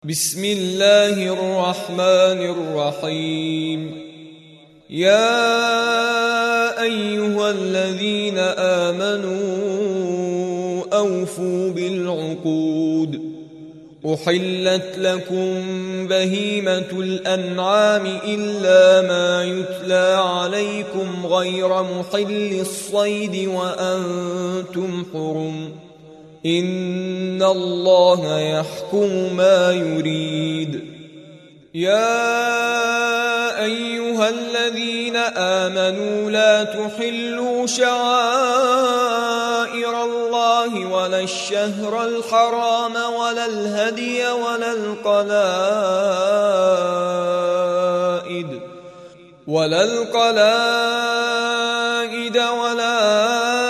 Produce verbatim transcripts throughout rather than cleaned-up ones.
بسم الله الرحمن الرحيم. يا أيها الذين آمنوا أوفوا بالعقود. أحلت لكم بهيمة الأنعام إلا ما يتلى عليكم غير محل الصيد وأنتم حرم. إن الله يحكم ما يريد. يا أيها الذين آمنوا لا تحلوا شعائر الله ولا الشهر الحرام ولا الهدي ولا القلائد ولا القلائد ولا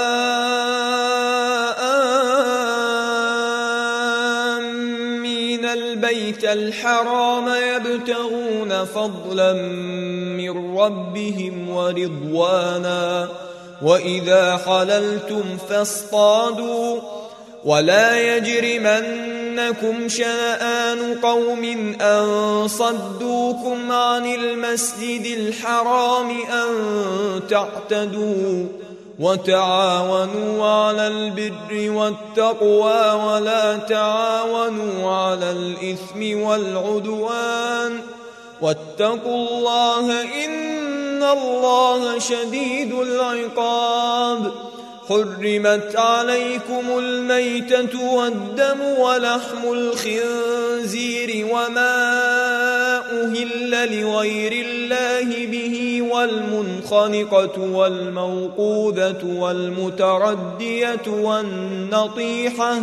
البيت الحرام يبتغون فضلا من ربهم ورضوانا. وإذا حللتم فاصطادوا ولا يجرمنكم شنآن قوم أن صدوكم عن المسجد الحرام أن تعتدوا. وتعاونوا على البر والتقوى ولا تعاونوا على الإثم والعدوان واتقوا الله إن الله شديد العقاب. حرمت عليكم الميتة والدم ولحم الخنزير وما أهل لغير الله به والمنخنقة والموقوذة والمتردية والنطيحة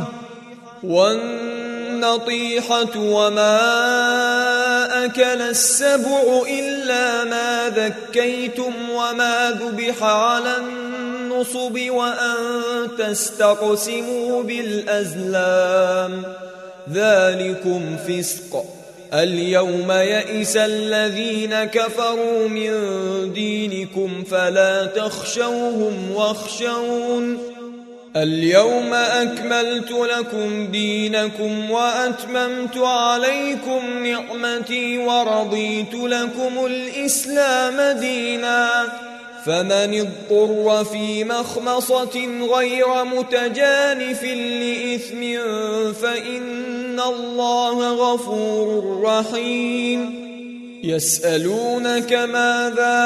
والنطيحة وما أكل السبع إلا ما ذكيتم وما ذبح على النصب وأن تستقسموا بالأزلام ذلكم فسق. اليوم يئس الذين كفروا من دينكم فلا تخشوهم واخشون. اليوم أكملت لكم دينكم وأتممت عليكم نعمتي ورضيت لكم الإسلام دينا. فمن اضطر في مخمصة غير متجانف لإثم فإن الله غفور رحيم. يسألونك ماذا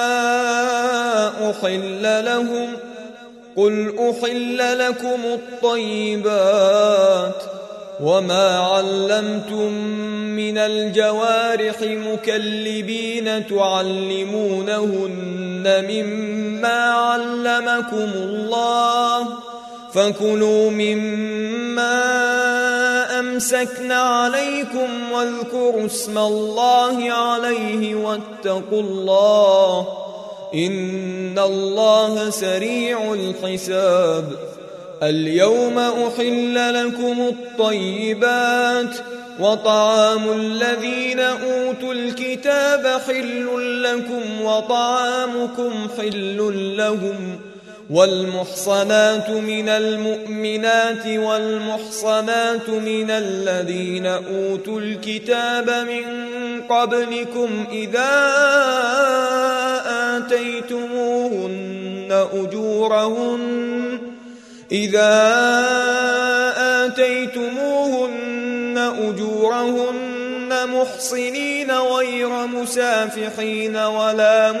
أحل لهم قل أحل لكم الطيبات وما علمتم من الجوارح مكلبين تعلمونهن مما علمكم الله فكلوا مما أمسكن عليكم واذكروا اسم الله عليه واتقوا الله إن الله سريع الحساب. اليوم أحل لكم الطيبات وطعام الذين أوتوا الكتاب حل لكم وطعامكم حل لهم. والمحصنات من المؤمنات والمحصنات من الذين أوتوا الكتاب من قبلكم إذا آتيتموهن أجورهن إذا آتيتموهن أجورهن محصنين غير مسافحين ولا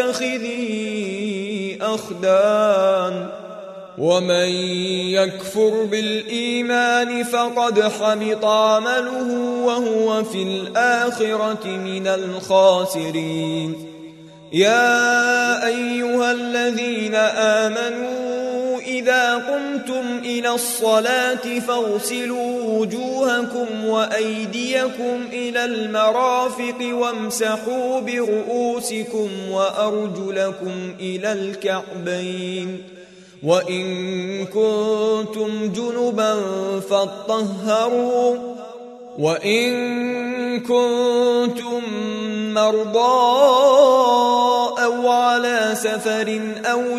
متخذي أخدان. ومن يكفر بالإيمان فقد حبط عمله وهو في الآخرة من الخاسرين. يا أيها الذين آمنوا إذا قمتم إلى الصلاة فاغسلوا وجوهكم وأيديكم إلى المرافق وامسحوا برؤوسكم وأرجلكم إلى الكعبين وإن كنتم جنبا فاطهروا وإن كنتم مرضى أو على سفر أو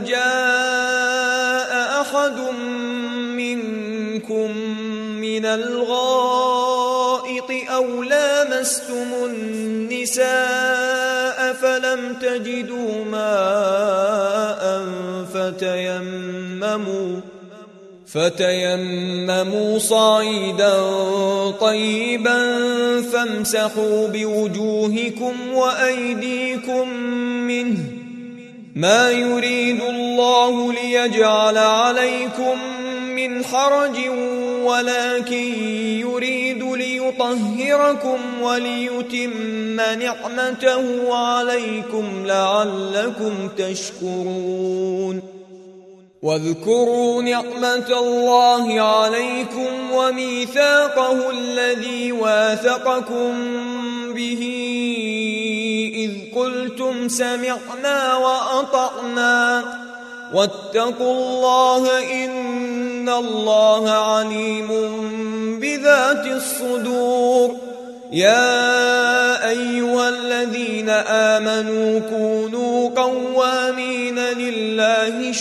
جاء أحد منكم من الغائط أو لامستم النساء فلم تجدوا ماء فتيمموا فتيمموا صعيدا طيبا فامسحوا بوجوهكم وأيديكم منه ما يريد الله ليجعل عليكم من حرج ولكن يريد ليطهركم وليتم نعمته عليكم لعلكم تشكرون واذكروا نعمة الله عليكم وميثاقه الذي واثقكم به إذ قلتم سمعنا وأطعنا واتقوا الله إن الله عليم بذات الصدور يا أيها الذين آمنوا كونوا قوامين لله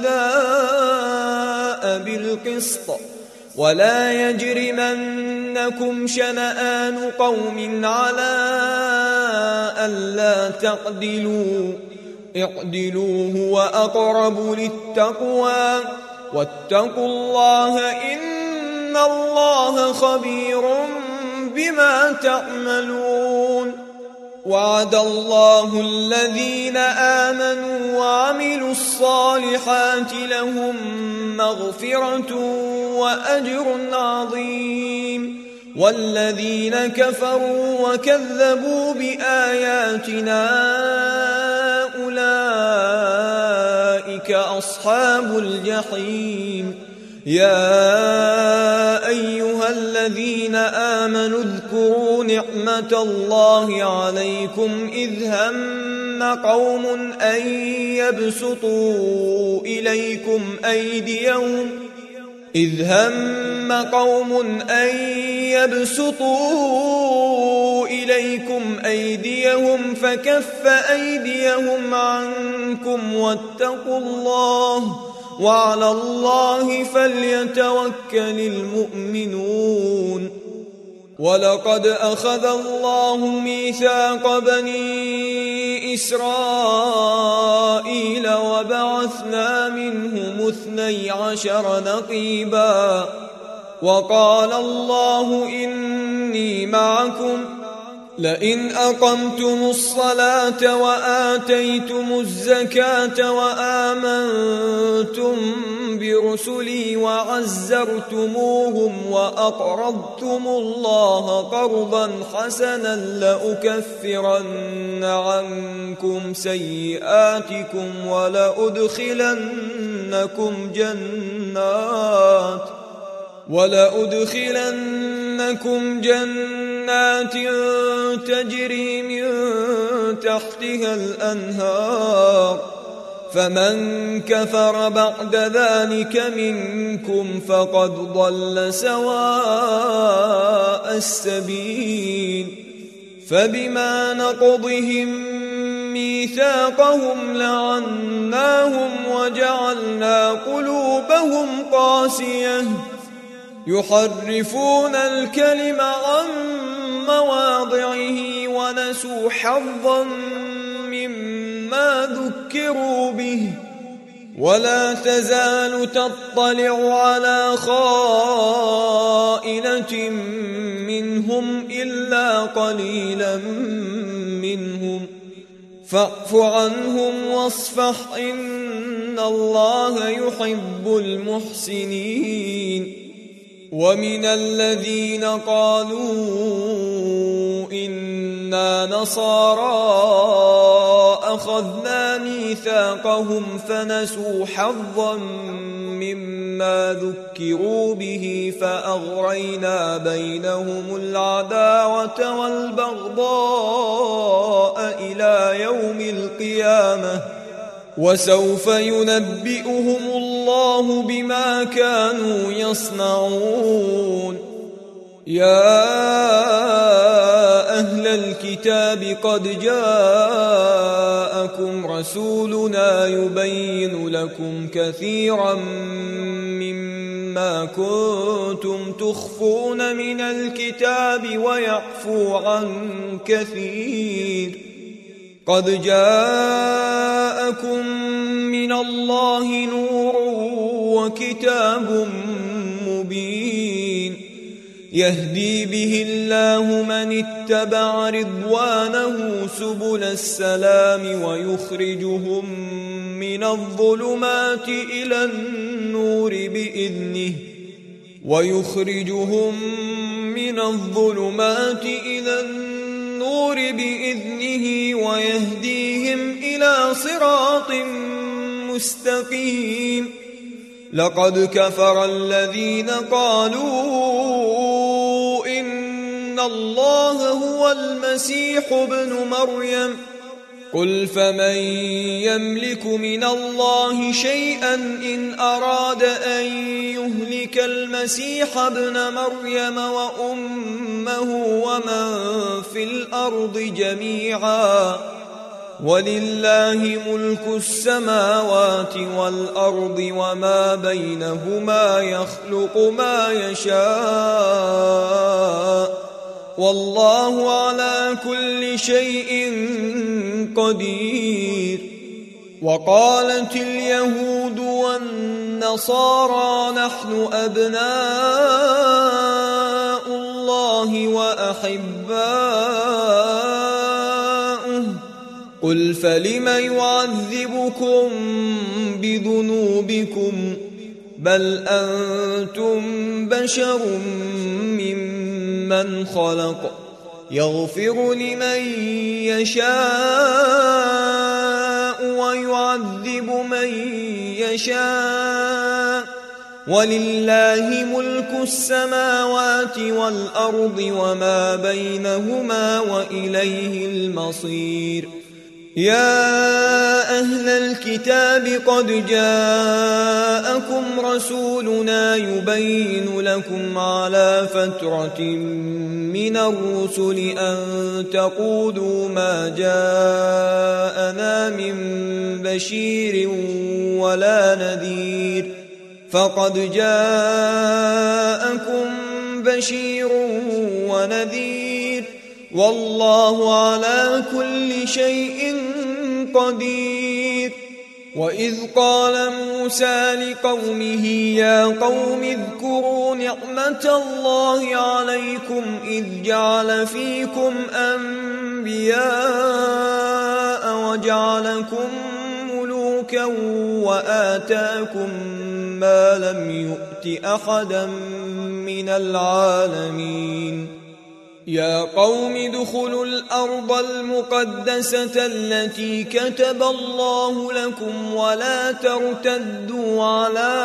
شهداء بالقسط ولا يجرمنكم شنآن قوم على ألا تعدلوا اعدلوا هو أقرب للتقوى واتقوا الله إن الله خبير بما تعملون وعد الله الذين آمنوا وعملوا الصالحات لهم مغفرة وأجر عظيم والذين كفروا وكذبوا بآياتنا أولئك أصحاب الجحيم يا أيها الذين آمنوا اذكروا نعمة الله عليكم إذ هم قوم أن يبسطوا إليكم أيديهم إذ هم قوم أن يبسطوا إليكم أيديهم فكف أيديهم عنكم واتقوا الله وعلى الله فليتوكل المؤمنون ولقد أخذ الله ميثاق بني إسرائيل وبعثنا منهم اثني عشر نقيبا وقال الله إني معكم لئن أقمتم الصلاة وآتيتم الزكاة وآمنتم برسلي وعزرتموهم وأقرضتم الله قرضا حسنا لأكفرن عنكم سيئاتكم ولأدخلنكم جنات ولأدخلنكم جنات تجري من تحتها الأنهار فمن كفر بعد ذلك منكم فقد ضل سواء السبيل فبما نقضهم ميثاقهم لعناهم وجعلنا قلوبهم قاسية يحرفون الكلم عن مواضعه ونسوا حظا مما ذكروا به ولا تزال تطلع على خائنة منهم إلا قليلا منهم فاعف عنهم واصفح إن الله يحب المحسنين ومن الذين قالوا إنا نصارى أخذنا ميثاقهم فنسوا حظا مما ذكروا به فأغرينا بينهم العداوة والبغضاء إلى يوم القيامة وسوف ينبئهم الله بما كانوا يصنعون يا أهل الكتاب قد جاءكم رسولنا يبين لكم كثيرا مما ما كنتم تخفون من الكتاب ويعفو عن كثير. قد جاءكم من الله نور وكتاب مبين يهدي به الله من اتبع رضوانه سبل السلام ويخرجهم من الظلمات إلى النور بإذنه ويخرجهم من الظلمات إلى النور بإذنه ويهديهم إلى صراط مستقيم. لقد كفر الذين قالوا إن الله هو المسيح ابن مريم قل فمن يملك من الله شيئا إن أراد أن يهلك المسيح ابن مريم وأمه ومن في الأرض جميعا ولله ملك السماوات والأرض وما بينهما يخلق ما يشاء والله على كل شيء قدير. وقالت اليهود والنصارى نحن أبناء الله وأحباؤه قل فلم يعذبكم بذنوبكم بل أنتم بشر ممن خلق يغفر لمن يشاء ويعذب من يشاء ولله ملك السماوات والأرض وما بينهما وإليه المصير. يا أهل الكتاب قد جاءكم رسولنا يبين لكم على فترة من الرسل أن تقولوا ما جاءنا من بشير ولا نذير فقد جاءكم بشير ونذير والله على كل شيء قدير. وإذ قال موسى لقومه يا قوم اذكروا نعمة الله عليكم إذ جعل فيكم أنبياء وجعلكم ملوكا وآتاكم ما لم يؤت أحدا من العالمين. يا قوم ادخلوا الأرض المقدسة التي كتب الله لكم ولا ترتدوا على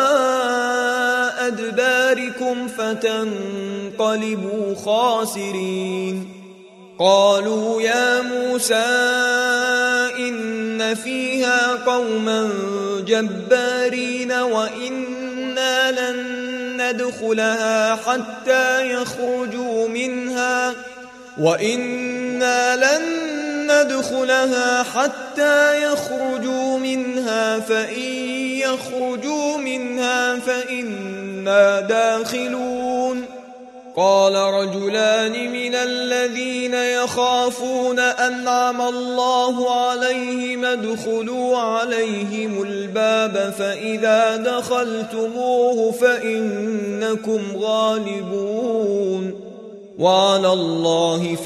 أدباركم فتنقلبوا خاسرين. قالوا يا موسى إن فيها قوما جبارين وإنا لن ندخلها حتى يخرجوا منها وإنا لن ندخلها حتى يخرجوا منها فإن يخرجوا منها فإنا داخلون. قال رجلان من الذين يخافون أنعم الله عليهم ادخلوا عليهم الباب فإذا دخلتموه فإنكم غالبون وعلى الله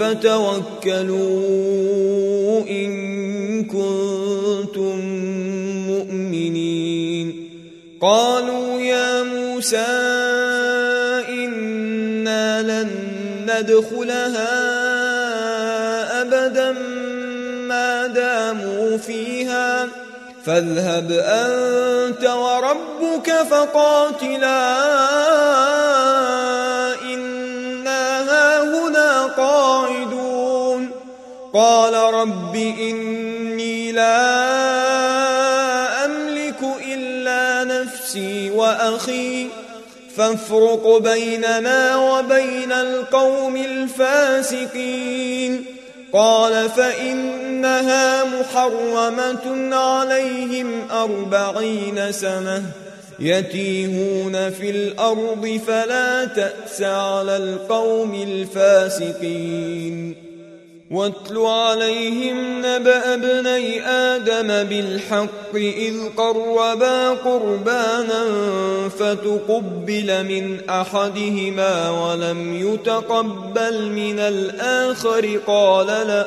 فتوكلوا إن كنتم مؤمنين. قالوا يا موسى إنا لن ندخلها أبدا ما داموا فيها فاذهب أنت وربك فقاتلا إنا هاهنا قاعدون. قال رب إني لا أملك إلا نفسي وأخي فافرق بيننا وبين القوم الفاسقين. قال فإنها محرمة عليهم أربعين سنة يتيهون في الأرض فلا تأس على القوم الفاسقين واتل عليهم نبأ ابني آدم بالحق إذ قربا قربانا فتقبل من أحدهما ولم يتقبل من الآخر قال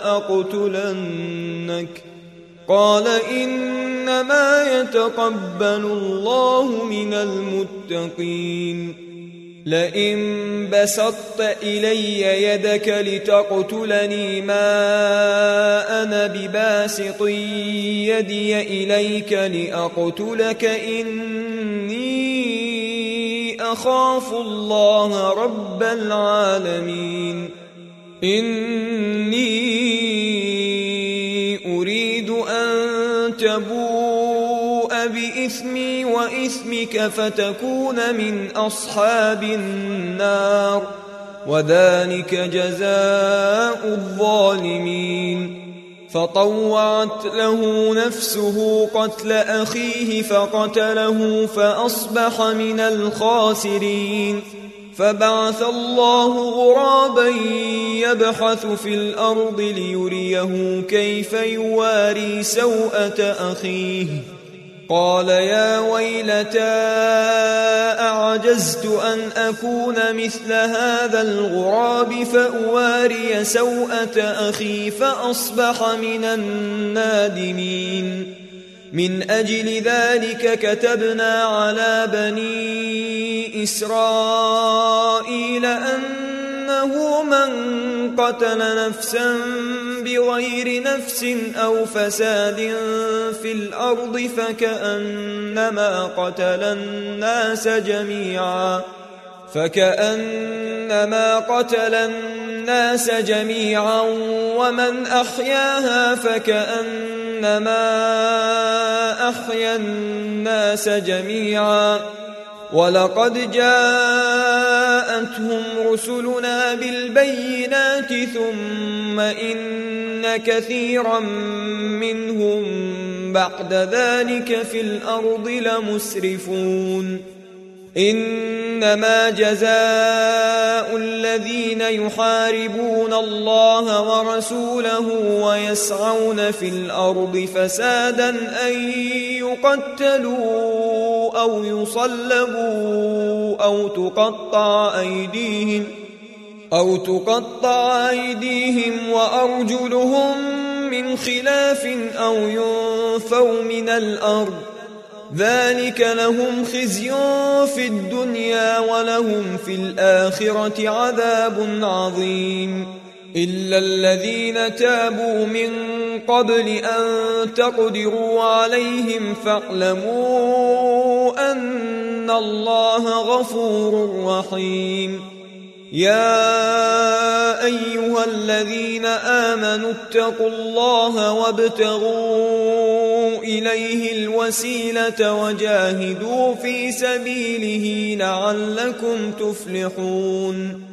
لأقتلنك قال إنما يتقبل الله من المتقين لئن بسطت إلي يدك لتقتلني ما أنا بباسط يدي إليك لأقتلك إني أخاف الله رب العالمين إني أريد أن تبوء بإثمي وإثمك فتكون من أصحاب النار وذلك جزاء الظالمين فطوعت له نفسه قتل أخيه فقتله فأصبح من الخاسرين فبعث الله غرابا يبحث في الأرض ليريه كيف يواري سوءة أخيه قال يا ويلتى أعجزت أن أكون مثل هذا الغراب فأواري سوءة أخي فأصبح من النادمين من أجل ذلك كتبنا على بني إسرائيل أنه من قتل نفسا بغير نفس أو فساد في الأرض فكأنما قتل الناس جميعا فكأنما قتل الناس جميعا ومن أحياها فكأنما أحيا الناس جميعا ولقد جاءتهم رسلنا بالبينات ثم إن كثيرا منهم بعد ذلك في الأرض لمسرفون إنما جزاء الذين يحاربون الله ورسوله ويسعون في الأرض فسادا أن يقتلوا أو يصلبوا أو تقطع أيديهم أو تقطع أيديهم وأرجلهم من خلاف أو ينفوا من الأرض ذلك لهم خزي في الدنيا ولهم في الآخرة عذاب عظيم إلا الذين تابوا من قبل أن تقدروا عليهم فاعلموا أن الله غفور رحيم يا أيها الذين آمنوا اتقوا الله وابتغوا إليه الوسيلة وجاهدوا في سبيله لعلكم تفلحون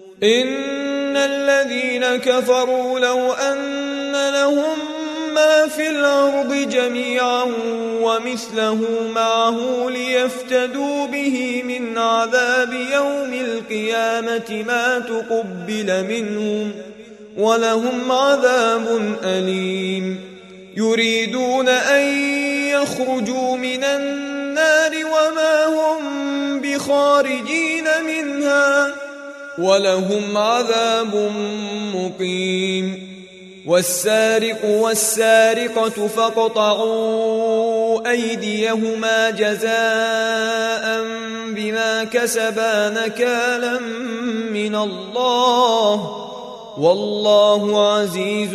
إن الذين كفروا لو أن لهم ما في الأرض جميعا ومثله معه ليفتدوا به من عذاب يوم القيامة ما تقبل منهم ولهم عذاب أليم يريدون أن يخرجوا من النار وما هم بخارجين منها ولهم عذاب مقيم والسارق والسارقة فاقطعوا أيديهما جزاء بما كسبا نكالا من الله والله عزيز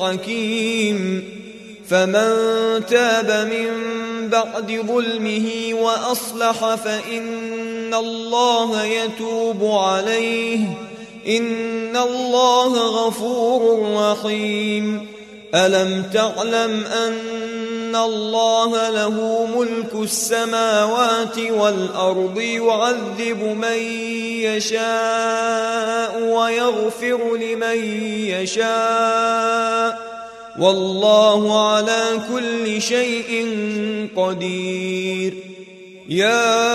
حكيم فمن تاب من بعد ظلمه وأصلح فإن الله يتوب عليه إن الله غفور رحيم ألم تعلم أن الله له ملك السماوات والأرض يعذب من يشاء ويغفر لمن يشاء والله على كل شيء قدير يا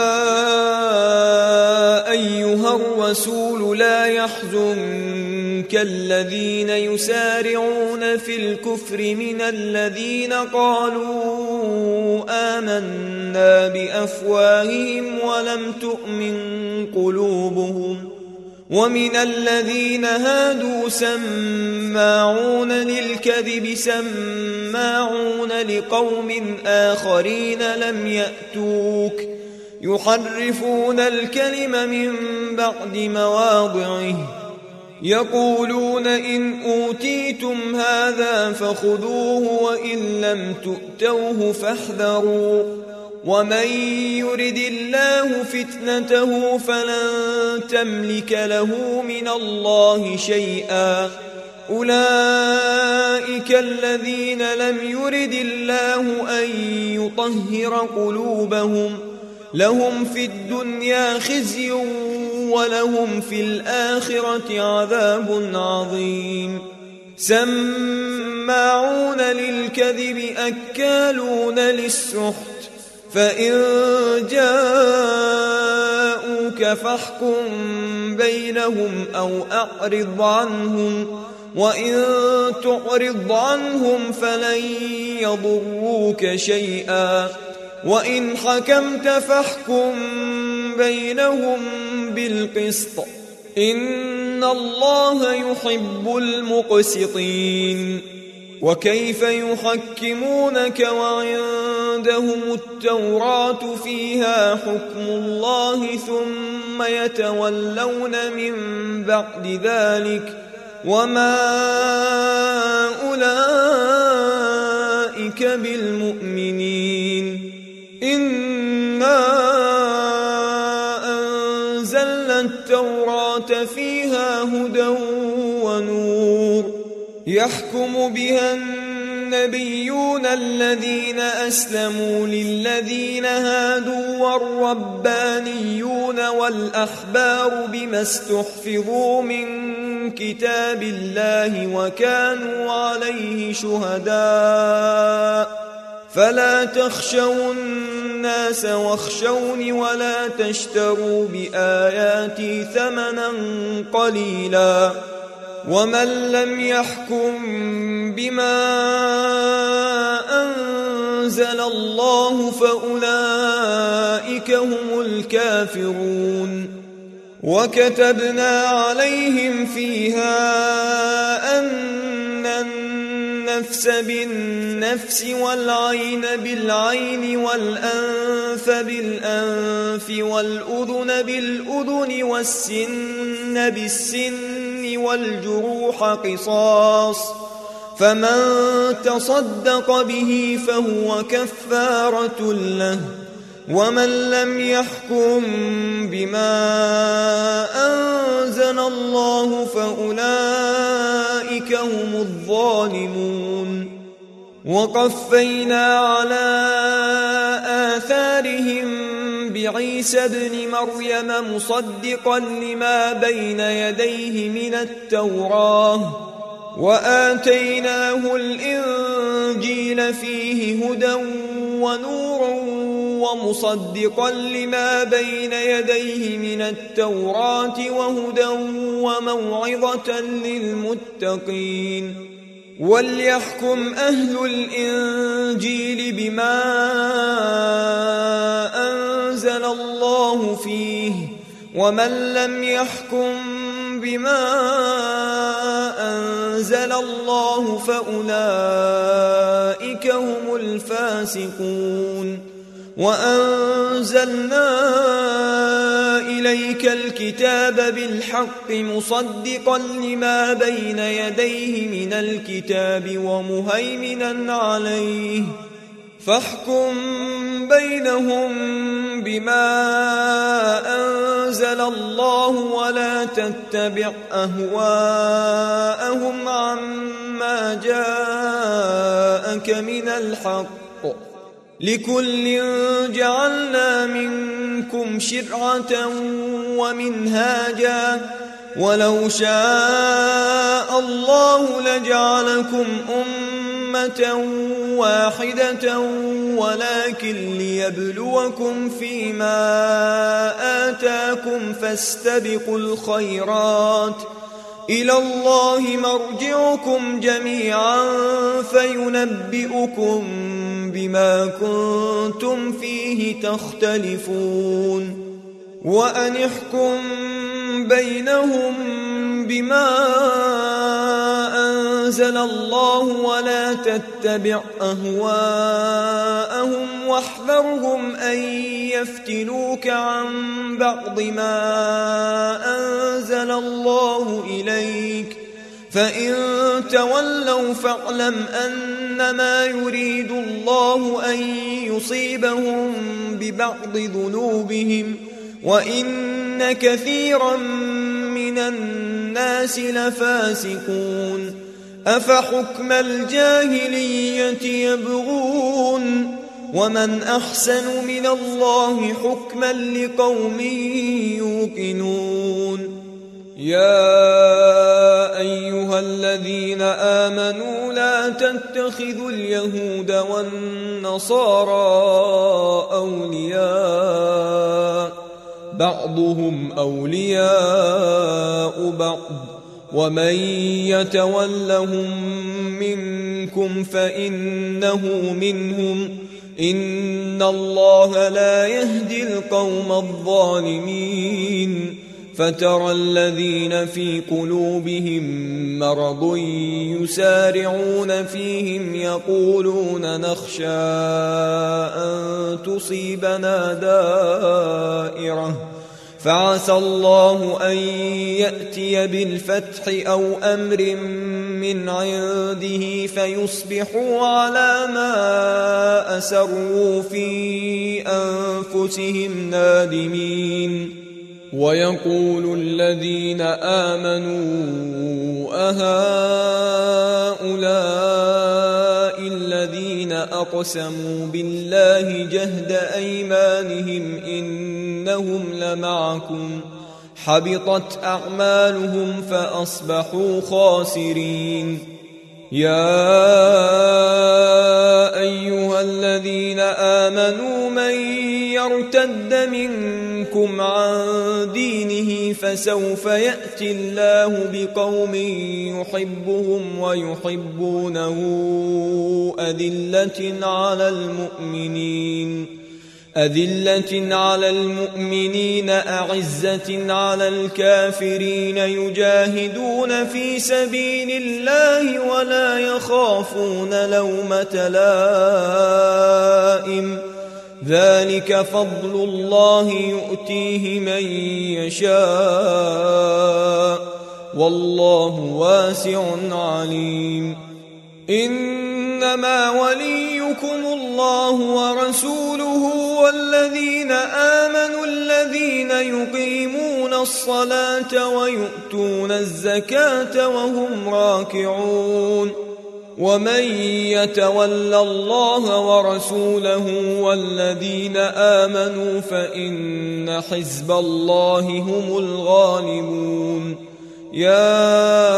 أيها الرسول لا يحزنك الذين يسارعون في الكفر من الذين قالوا آمنا بأفواههم ولم تؤمن قلوبهم ومن الذين هادوا سماعون للكذب سماعون لقوم آخرين لم يأتوك يحرفون الكلم من بعد مواضعه يقولون إن أوتيتم هذا فخذوه وإن لم تؤتوه فاحذروا ومن يرد الله فتنته فلن تملك له من الله شيئا أولئك الذين لم يرد الله أن يطهر قلوبهم لهم في الدنيا خزي ولهم في الآخرة عذاب عظيم سماعون للكذب أكالون للسحت فإن جاءوك فاحكم بينهم أو أعرض عنهم وإن تعرض عنهم فلن يضروك شيئا وإن حكمت فاحكم بينهم بالقسط إن الله يحب المقسطين وكيف يحكمونك وعندهم التوراة فيها حكم الله ثم يتولون من بعد ذلك وما أولئك بالمؤمنين إنا أنزلنا التوراة فيها هدى ونور يحكم بها النبيون الذين أسلموا للذين هادوا والربانيون والأحبار بما استحفظوا من كتاب الله وكانوا عليه شهداء فلا تخشوا الناس واخشوني ولا تشتروا بآياتي ثمنا قليلا ومن لم يحكم بما أنزل الله فأولئك هم الكافرون وكتبنا عليهم فيها أن النفس بالنفس والعين بالعين والأنف بالأنف والأذن بالأذن والسن بالسن والجروح قصاص فمن تصدق به فهو كفارة له ومن لم يحكم بما أنزل الله فأولئك هم الظالمون وقفينا على آثارهم بعيسى ابن مريم مصدقا لما بين يديه من التوراة وآتيناه الإنجيل فيه هدى ونور ومصدقا لما بين يديه من التوراة وهدى وموعظة للمتقين وليحكم أهل الإنجيل بما أنزل الله فيه ومن لم يحكم بما أنزل الله فأولئك هم الفاسقون وأنزلنا إليك الكتاب بالحق مصدقا لما بين يديه من الكتاب ومهيمنا عليه فاحكم بينهم بما أنزل الله ولا تتبع أهواءهم عما جاءك من الحق لكل جعلنا منكم شرعة ومنهاجا ولو شاء الله لجعلكم أمة أمة واحدة ولكن ليبلوكم فيما آتاكم فاستبقوا الخيرات إلى الله مرجعكم جميعا فينبئكم بما كنتم فيه تختلفون وأن احكم بينهم بما أنزل الله ولا تتبع أهواءهم واحذرهم أن يفتنوك عن بعض ما أنزل الله إليك فإن تولوا فاعلم أنما يريد الله أن يصيبهم ببعض ذنوبهم وإن كثيرا من الناس لفاسقون أفحكم الجاهلية يبغون ومن أحسن من الله حكما لقوم يوقنون يا أيها الذين آمنوا لا تتخذوا اليهود والنصارى أولياء بعضهم أولياء بعض ومن يتولهم منكم فإنه منهم إن الله لا يهدي القوم الظالمين فترى الذين في قلوبهم مرض يسارعون فيهم يقولون نخشى أن تصيبنا دائرة فعسى الله أن يأتي بالفتح أو أمر من عنده فيصبحوا على ما أسروا في أنفسهم نادمين ويقول الذين آمنوا أهؤلاء الذين أقسموا بالله جهد أيمانهم إنهم لمعكم حبطت أعمالهم فأصبحوا خاسرين يا أيها الذين آمنوا من يرتد منكم عن دينه فسوف يأتي الله بقوم يحبهم ويحبونه أذلة على المؤمنين أذلة على المؤمنين أعزة على الكافرين يجاهدون في سبيل الله ولا يخافون لومة لائم ذلك فضل الله يؤتيه من يشاء والله واسع عليم إنما وليكم الله ورسوله والذين آمنوا الذين يقيمون الصلاة ويؤتون الزكاة وهم راكعون ومن يتول الله ورسوله والذين آمنوا فإن حزب الله هم الغالبون يا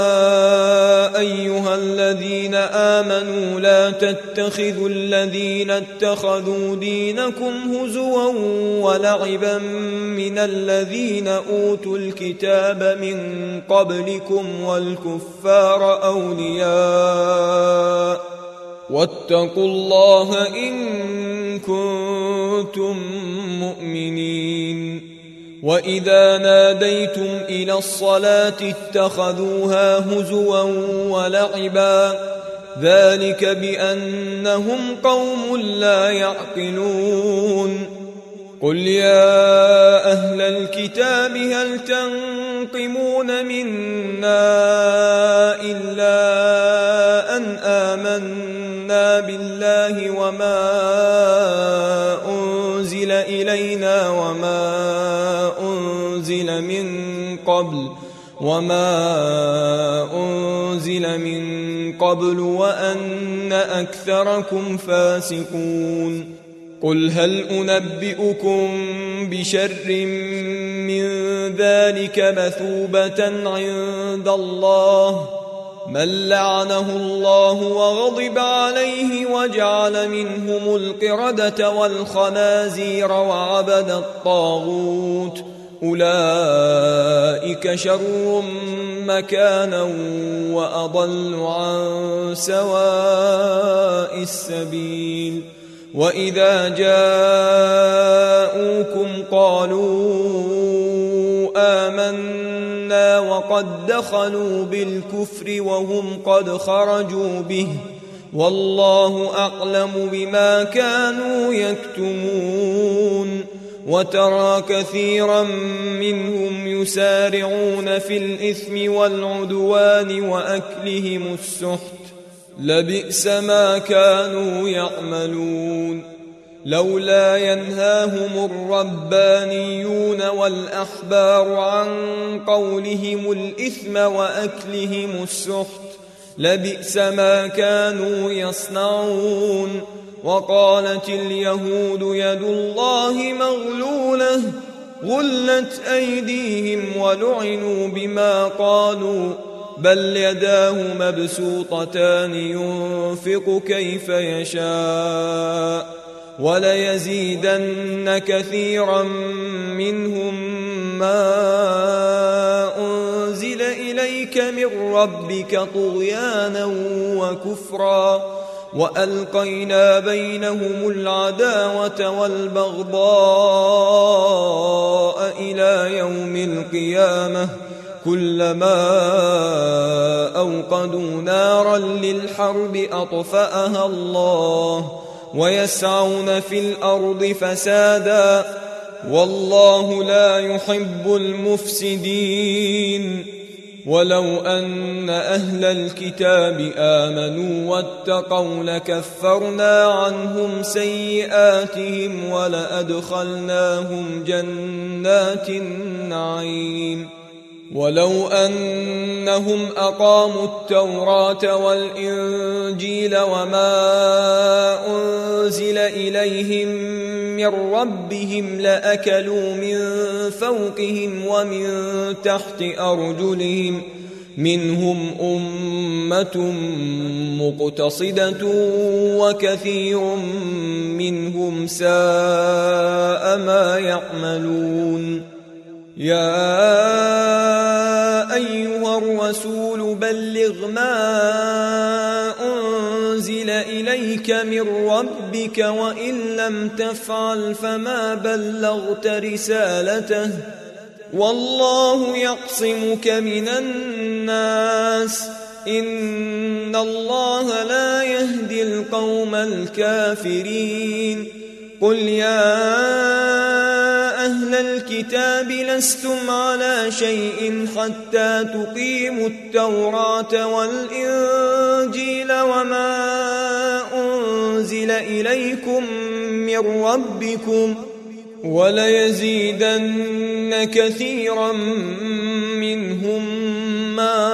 أيها الذين آمنوا لا تتخذوا الذين اتخذوا دينكم هزوا ولعبا من الذين أوتوا الكتاب من قبلكم والكفار أولياء واتقوا الله إن كنتم مؤمنين وإذا ناديتم إلى الصلاة اتخذوها هزوا ولعبا ذلك بأنهم قوم لا يعقلون قل يا أهل الكتاب هل تنقمون منا إلا أن آمنا بالله وما أنزل إلينا وما أنزل من قبل وما أنزل من قبل وأن أكثركم فاسقون قل هل أنبئكم بشر من ذلك مثوبة عند الله من لعنه الله وغضب عليه وجعل منهم القردة والخنازير وعبد الطاغوت أولئك شر مكانا وأضل عن سواء السبيل. وإذا جاءوكم قالوا آمنا وقد دخلوا بالكفر وهم قد خرجوا به والله أعلم بما كانوا يكتمون. وترى كثيرا منهم يسارعون في الإثم والعدوان وأكلهم السحت لبئس ما كانوا يعملون. لولا ينهاهم الربانيون والأحبار عن قولهم الإثم وأكلهم السحت لبئس ما كانوا يصنعون. وقالت اليهود يد الله مغلولة غلت أيديهم ولعنوا بما قالوا بل يداه مبسوطتان ينفق كيف يشاء وليزيدن كثيرا منهم ما أنزل إليك من ربك طغيانا وكفرا وألقينا بينهم العداوة والبغضاء إلى يوم القيامة كلما أوقدوا نارا للحرب أطفأها الله ويسعون في الأرض فسادا والله لا يحب المفسدين. ولو أن أهل الكتاب آمنوا واتقوا لكفرنا عنهم سيئاتهم ولأدخلناهم جنات النعيم. ولو أنهم أقاموا التوراة والإنجيل وما أنزل إليهم من ربهم لأكلوا من فوقهم ومن تحت أرجلهم منهم أمة مقتصدة وكثير منهم ساء ما يعملون. يا أيها الرسول بلغ ما أنزل إليك من ربك وإن لم تفعل فما بلغت رسالته والله يعصمك من الناس إن الله لا يهدي القوم الكافرين. قل يا أهل الكتاب لستم على شيء حتى تقيموا التوراة والإنجيل وما أنزل إليكم من ربكم وليزيدن كثيرا منهم ما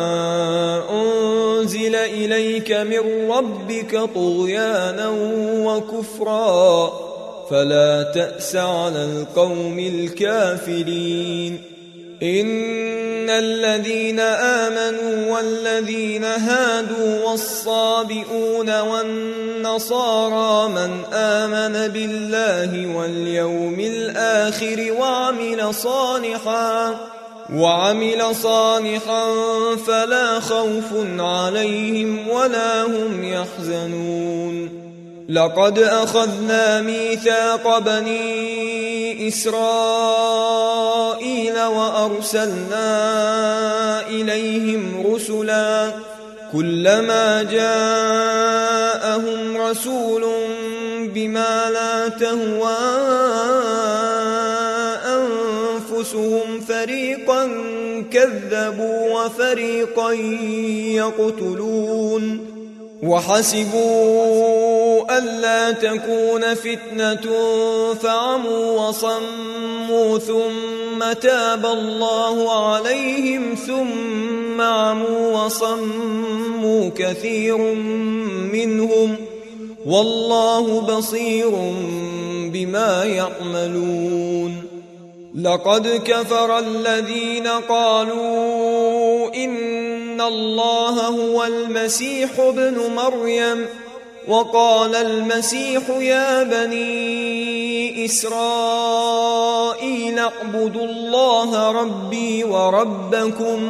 أنزل إليك من ربك طغيانا وكفرا فلا تأس على القوم الكافرين. إن الذين آمنوا والذين هادوا والصابئون والنصارى من آمن بالله واليوم الآخر وعمل صالحا وعمل صالحا فلا خوف عليهم ولا هم يحزنون. لقد أخذنا ميثاق بني إسرائيل وأرسلنا إليهم رسلا كلما جاءهم رسول بما لا تهوى أنفسهم فريقا كذبوا وفريقا يقتلون. وحسبوا ألا تكون فتنة فعموا وصموا ثم تاب الله عليهم ثم عموا وصموا كثير منهم والله بصير بما يعملون. لقد كفر الذين قالوا إن إن الله هو المسيح ابن مريم. وقال المسيح يا بني إسرائيل اعبدوا الله ربي وربكم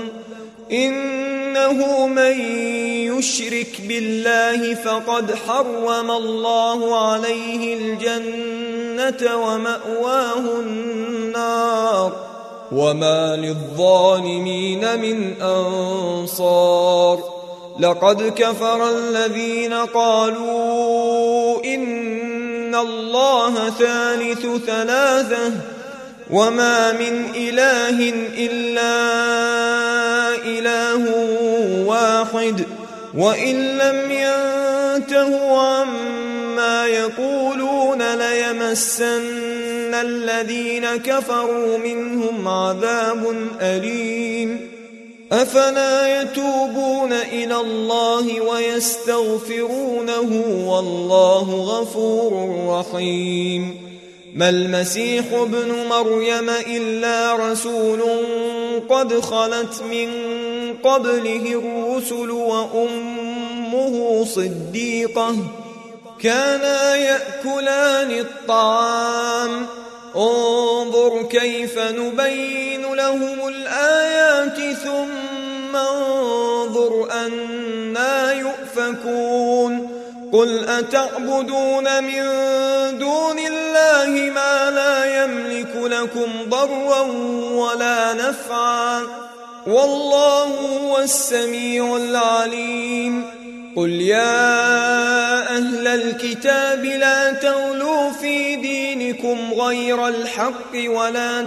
إنه من يشرك بالله فقد حرم الله عليه الجنة ومأواه النار وما للظالمين من أنصار. لقد كفر الذين قالوا إن الله ثالث ثلاثة وما من إله إلا إله واحد وإن لم ينتهوا عما يقولون ليمسن الذين كفروا منهم عذاب أليم. أفلا يتوبون إلى الله ويستغفرونه والله غفور رحيم. ما المسيح ابن مريم إلا رسول قد خلت من قبله الرسل وأمه صديقة كانا يأكلان الطعام انظر كيف نبين لهم الآيات ثم انظر أنا يؤفكون. قل أتعبدون من دون الله ما لا يملك لكم ضرا ولا نفعا والله هو السميع العليم. قل يا أهل الكتاب لا تغلوا في دينكم غير الحق ولا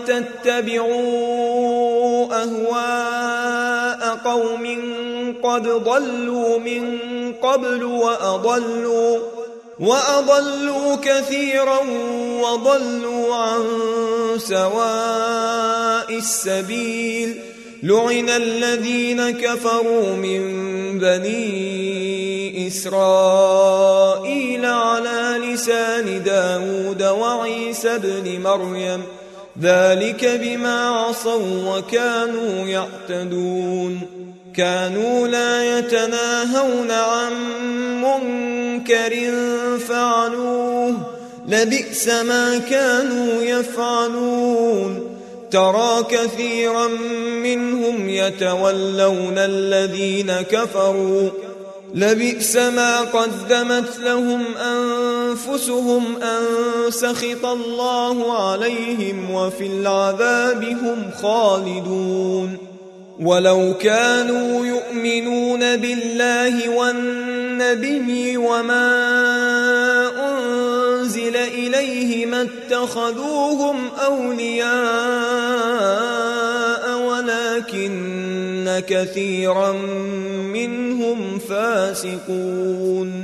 تتبعوا أهواء قوم قد ضلوا من قبل وأضلوا, وأضلوا كثيرا وضلوا عن سواء السبيل. لعن الذين كفروا من بني إسرائيل على لسان داود وعيسى بن مريم ذلك بما عصوا وكانوا يعتدون. كانوا لا يتناهون عن منكر فعلوه لبئس ما كانوا يفعلون. ترى كثيرا منهم يتولون الذين كفروا لبئس ما قدمت لهم أنفسهم أن سخط الله عليهم وفي العذاب هم خالدون. ولو كانوا يؤمنون بالله والنبي وما أنزل إليه ما اتخذوهم أولياء ولكن كثيرا منهم فاسقون.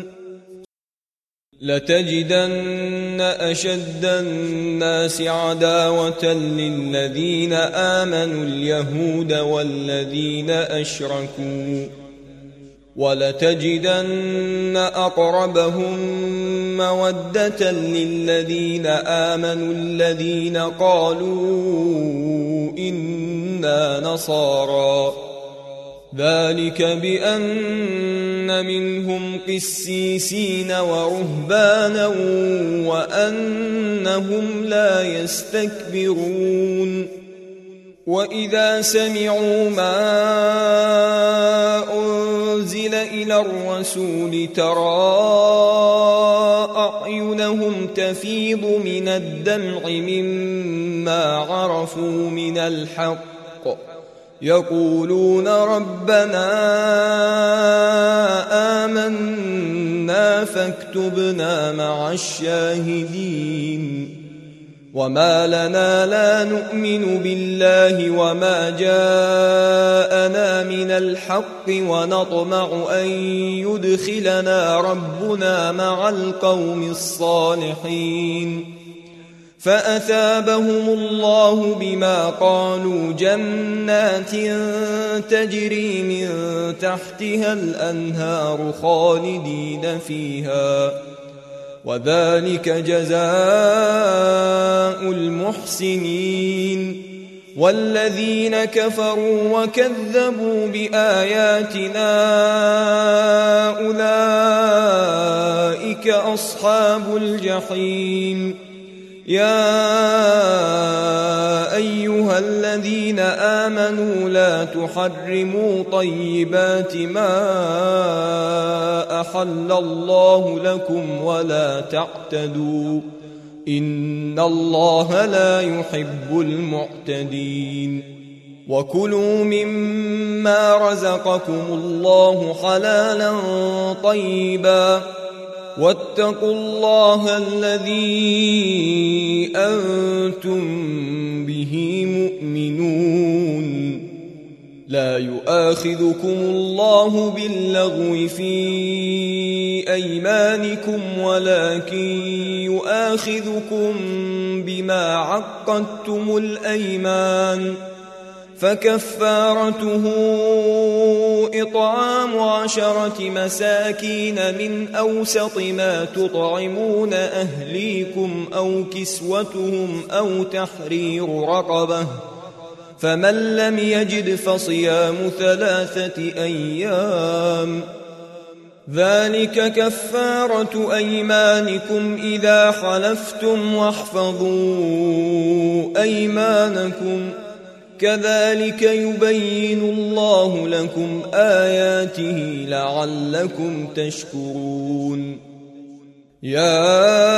لتجدن أشد الناس عداوة للذين آمنوا اليهود والذين أشركوا ولتجدن أقربهم مودة للذين آمنوا الذين قالوا إنا نصارى ذلك بأن منهم قسيسين ورهبانا وأنهم لا يستكبرون. وإذا سمعوا ما أنزل إلى الرسول ترى أعينهم تفيض من الدمع مما عرفوا من الحق يقولون ربنا آمنا فاكتبنا مع الشاهدين. وما لنا لا نؤمن بالله وما جاءنا من الحق ونطمع أن يدخلنا ربنا مع القوم الصالحين. فأثابهم الله بما قالوا جنات تجري من تحتها الأنهار خالدين فيها وذلك جزاء المحسنين. والذين كفروا وكذبوا بآياتنا أولئك أصحاب الجحيم. يا أيها الذين آمنوا لا تحرموا طيبات ما أحل الله لكم ولا تعتدوا إن الله لا يحب المعتدين. وكلوا مما رزقكم الله حلالا طيبا واتقوا الله الذي أنتم به مؤمنون. لا يؤاخذكم الله باللغو في أيمانكم ولكن يؤاخذكم بما عقدتم الأيمان، فكفارته إطعام عشرة مساكين من أوسط ما تطعمون أهليكم أو كسوتهم أو تحرير رقبة، فمن لم يجد فصيام ثلاثة أيام، ذلك كفارة أيمانكم إذا حلفتم، واحفظوا أيمانكم، كذلك يبين الله لكم آياته لعلكم تشكرون. يا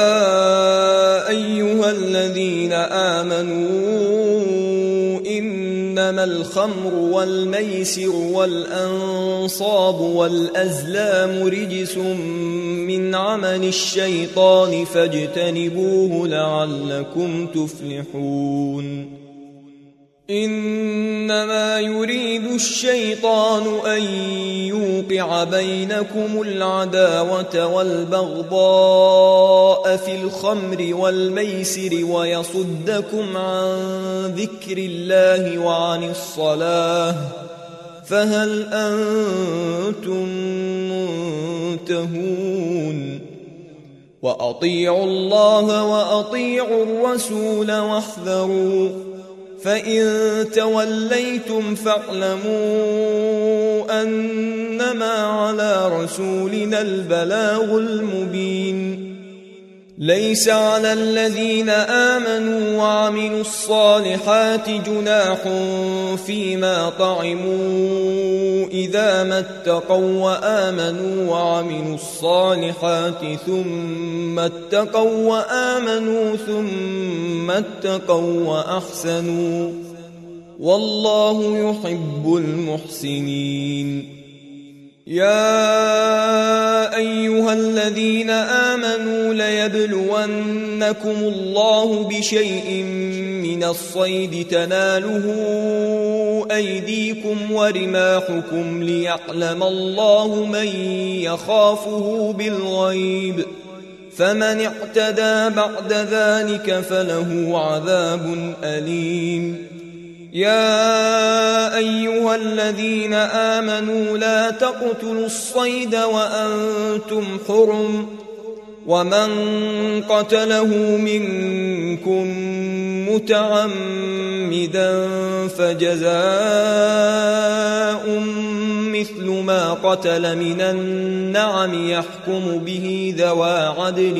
أيها الذين آمنوا إنما الخمر والميسر والأنصاب والأزلام رجس من عمل الشيطان فاجتنبوه لعلكم تفلحون. إنما يريد الشيطان أن يوقع بينكم العداوة والبغضاء في الخمر والميسر ويصدكم عن ذكر الله وعن الصلاة، فهل أنتم منتهون؟ وأطيعوا الله وأطيعوا الرسول واحذروا، فإن توليتم فاعلموا أنما على رسولنا البلاغ المبين. ليس على الذين آمنوا وعملوا الصالحات جناح فيما طعموا إذا ما اتقوا وآمنوا وعملوا الصالحات ثم اتقوا وآمنوا ثم اتقوا وأحسنوا، والله يحب المحسنين. يا أيها الذين آمنوا ليبلونكم الله بشيء من الصيد تناله أيديكم ورماحكم ليعلم الله من يخافه بالغيب، فمن اعتدى بعد ذلك فله عذاب أليم. يا أيها الذين آمنوا لا تقتلوا الصيد وأنتم حرم، ومن قتله منكم متعمدا فجزاء مثل ما قتل من النعم يحكم به ذوى عدل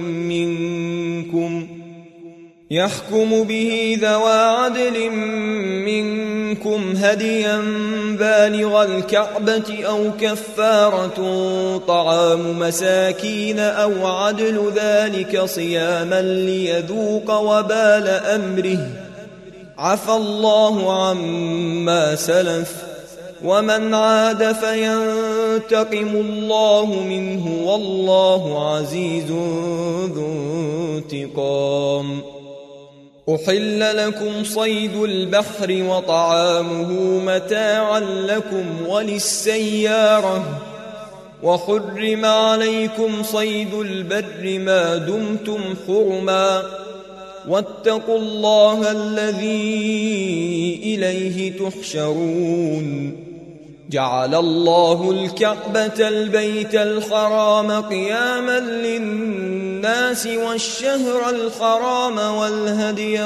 منكم يحكم به ذوى عدل منكم هديا بالغ الكعبة أو كفارة طعام مساكين أو عدل ذلك صياما ليذوق وبال أمره، عفى الله عما سلف، ومن عاد فينتقم الله منه والله عزيز ذو انتقام. أحل لكم صيد البحر وطعامه متاعا لكم وللسيارة، وحرم عليكم صيد البر ما دمتم حرما، واتقوا الله الذي إليه تحشرون. جعل الله الكعبة البيت الحرام قياما للناس والشهر الحرام والهدي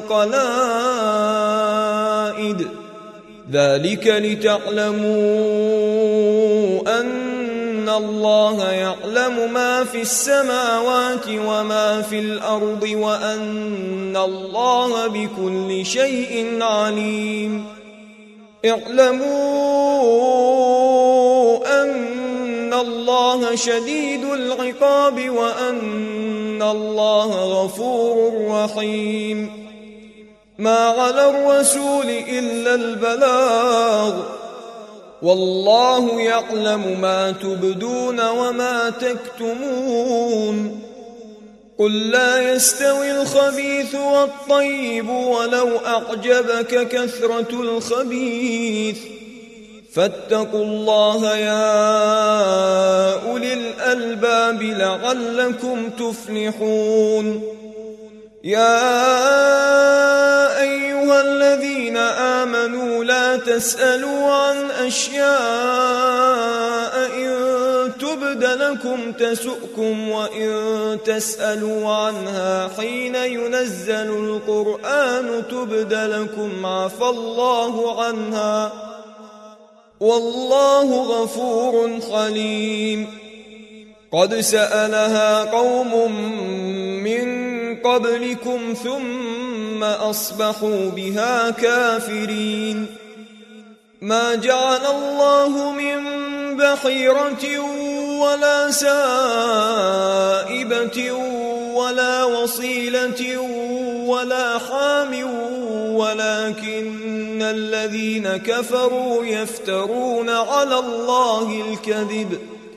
والقلائد ذلك لتعلموا أن الله يعلم ما في السماوات وما في الأرض وأن الله بكل شيء عليم. اعلموا أن الله شديد العقاب وأن الله غفور رحيم. ما على الرسول إلا البلاغ والله يعلم ما تبدون وما تكتمون. قل لا يستوي الخبيث والطيب ولو أعجبك كثرة الخبيث فاتقوا الله يا أولي الألباب لعلكم تفلحون. يا أيها الذين آمنوا لا تسألوا عن أشياء إن تبد لكم تسؤكم وإن تسألوا عنها حين ينزل القرآن تبد لكم عفى الله عنها والله غفور حليم. قد سألها قوم من قبلكم ثم أصبحوا بها كافرين. ما جعل الله من بحيرة ولا سائبة ولا وصيلة ولا حام ولكن الذين كفروا يفترون على الله الكذب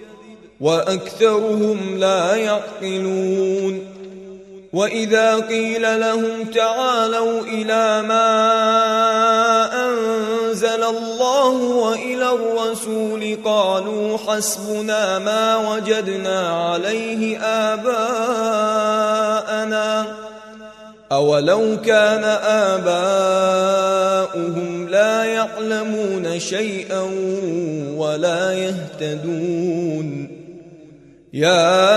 وأكثرهم لا يعقلون. وإذا قيل لهم تعالوا إلى ما أنزل الله وإلى الرسول قالوا حسبنا ما وجدنا عليه آباءنا أولو كان آباؤهم لا يعلمون شيئا ولا يهتدون. يا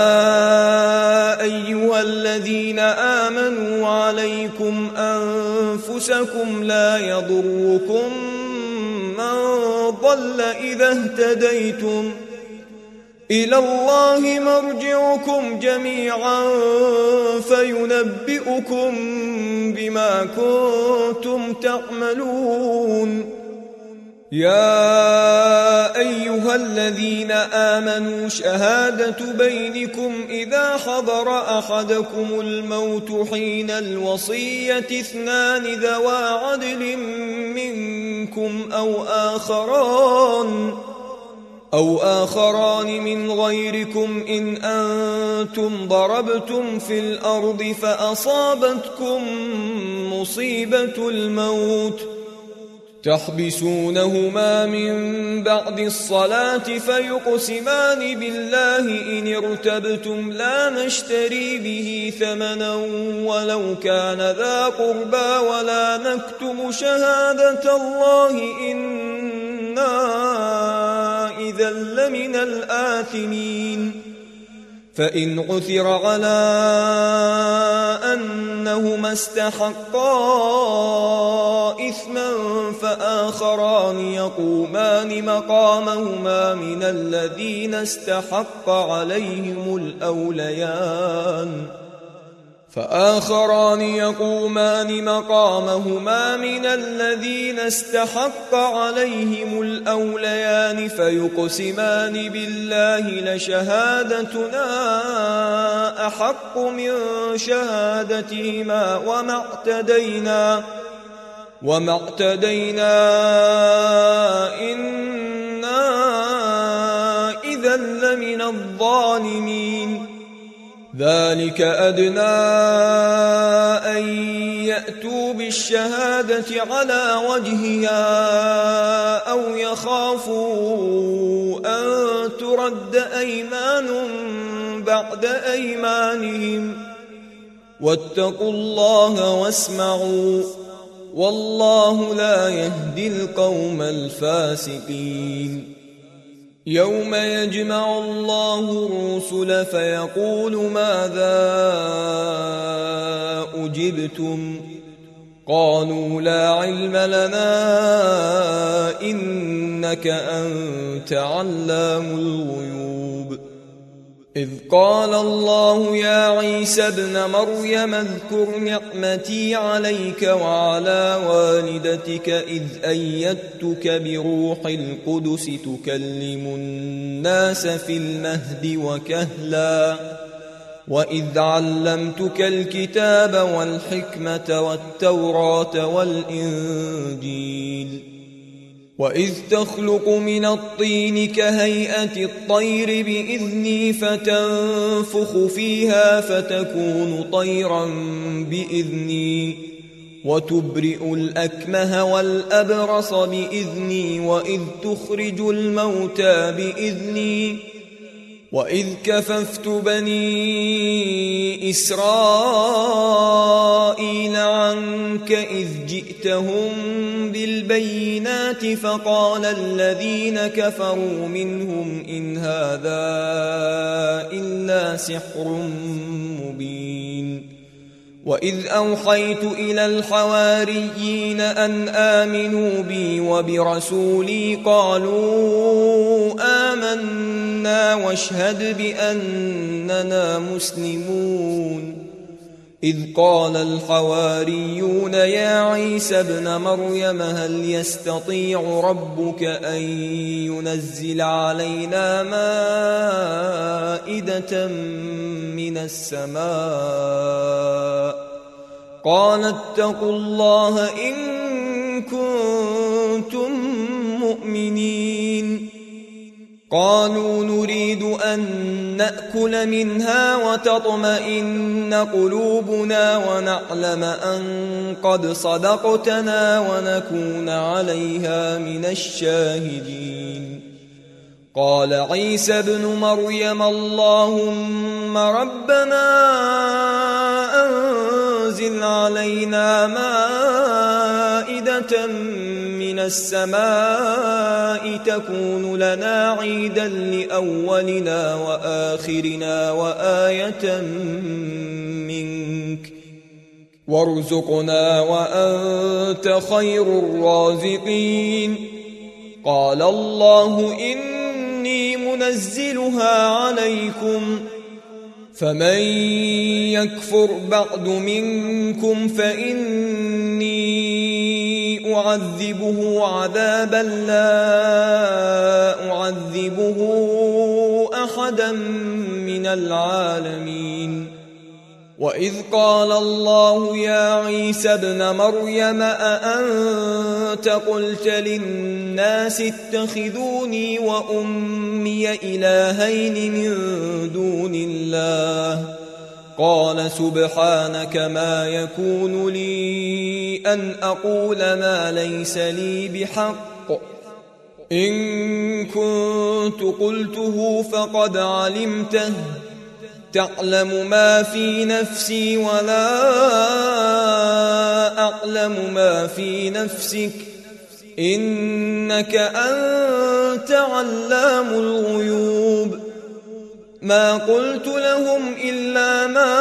أيها الذين آمنوا عليكم أنفسكم لا يضركم من ضل إذا اهتديتم إلى الله مرجعكم جميعا فينبئكم بما كنتم تعملون. يا أيها الذين آمنوا شهادة بينكم إذا حضر أحدكم الموت حين الوصية اثنان ذوى عدل منكم أو آخران أو آخران من غيركم إن أنتم ضربتم في الأرض فأصابتكم مصيبة الموت تحبسونهما من بعد الصلاة فيقسمان بالله إن ارتبتم لا نشتري به ثمنا ولو كان ذا قربى ولا نكتم شهادة الله إنا إذا لمن الآثمين. فإن عثر على أنهما استحقا إثما فآخران يقومان مقامهما من الذين استحق عليهم الأوليان فآخران يقومان مقامهما من الذين استحق عليهم الأوليان فيقسمان بالله لشهادتنا أحق من شهادتهما وما اعتدينا وما اعتدينا إنا إذا لمن الظالمين. ذلك أدنى أن يأتوا بالشهادة على وجهها أو يخافوا أن ترد أيمان بعد أيمانهم واتقوا الله واسمعوا والله لا يهدي القوم الفاسقين. يوم يجمع الله الرسل فيقول ماذا أجبتم قالوا لا علم لنا إنك أنت علام الغيوب. إذ قال الله يا عيسى ابن مريم اذكر نعمتي عليك وعلى والدتك إذ أيدتك بروح القدس تكلم الناس في المهد وكهلا وإذ علمتك الكتاب والحكمة والتوراة والإنجيل وإذ تخلق من الطين كهيئة الطير بإذني فتنفخ فيها فتكون طيرا بإذني وتبرئ الأكمه والأبرص بإذني وإذ تخرج الموتى بإذني وإذ كففت بني إسرائيل عنك إذ جئتهم بالبينات فقال الذين كفروا منهم إن هذا إلا سحر مبين. وإذ أوحيت إلى الحواريين أن آمنوا بي وبرسولي قالوا آمنا واشهد بأننا مسلمون. إذ قال الحواريون يا عيسى ابن مريم هل يستطيع ربك أن ينزل علينا مائدة من السماء قال اتقوا الله إن كنتم مؤمنين. قالوا نريد أن نأكل منها وتطمئن قلوبنا ونعلم أن قد صدقتنا ونكون عليها من الشاهدين. قال عيسى ابن مريم اللهم ربنا أنزل علينا مائدة من السماء تكون لنا عيدا لأولنا وآخرنا وآية منك وارزقنا وأنت خير الرازقين. قال الله إني منزلها عليكم فمن يكفر بعد منكم فإني أعذبه عذابا لا أعذبه أحدا من العالمين. وإذ قال الله يا عيسى ابن مريم أأنت قلت للناس اتخذوني وأمي إلهين من دون الله قال سبحانك ما يكون لي أن أقول ما ليس لي بحق إن كنت قلته فقد علمته تعلم ما في نفسي ولا أعلم ما في نفسك إنك أنت علام الغيوب. ما قلت لهم إلا ما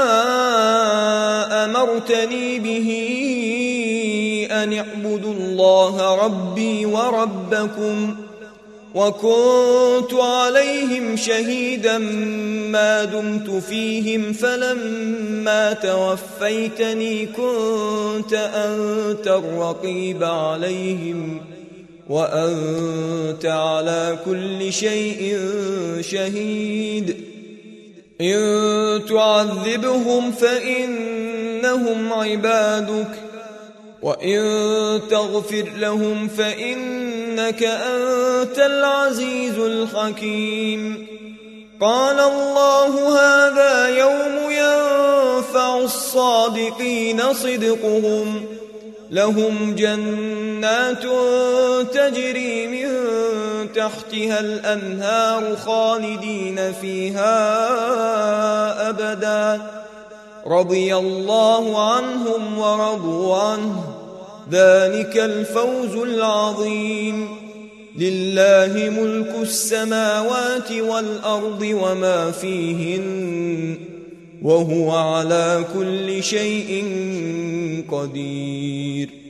أمرتني به أن اعبدوا الله ربي وربكم وكنت عليهم شهيدا ما دمت فيهم فلما توفيتني كنت أنت الرقيب عليهم وأنت على كل شيء شهيد. إن تعذبهم فإنهم عبادك وإن تغفر لهم فإنك أنت العزيز الحكيم. قال الله هذا يوم ينفع الصادقين صدقهم لهم جنات تجري من تحتها الأنهار خالدين فيها أبدا رضي الله عنهم ورضوا عنه ذلك الفوز العظيم. لله ملك السماوات والأرض وما فيهن وهو على كل شيء قدير.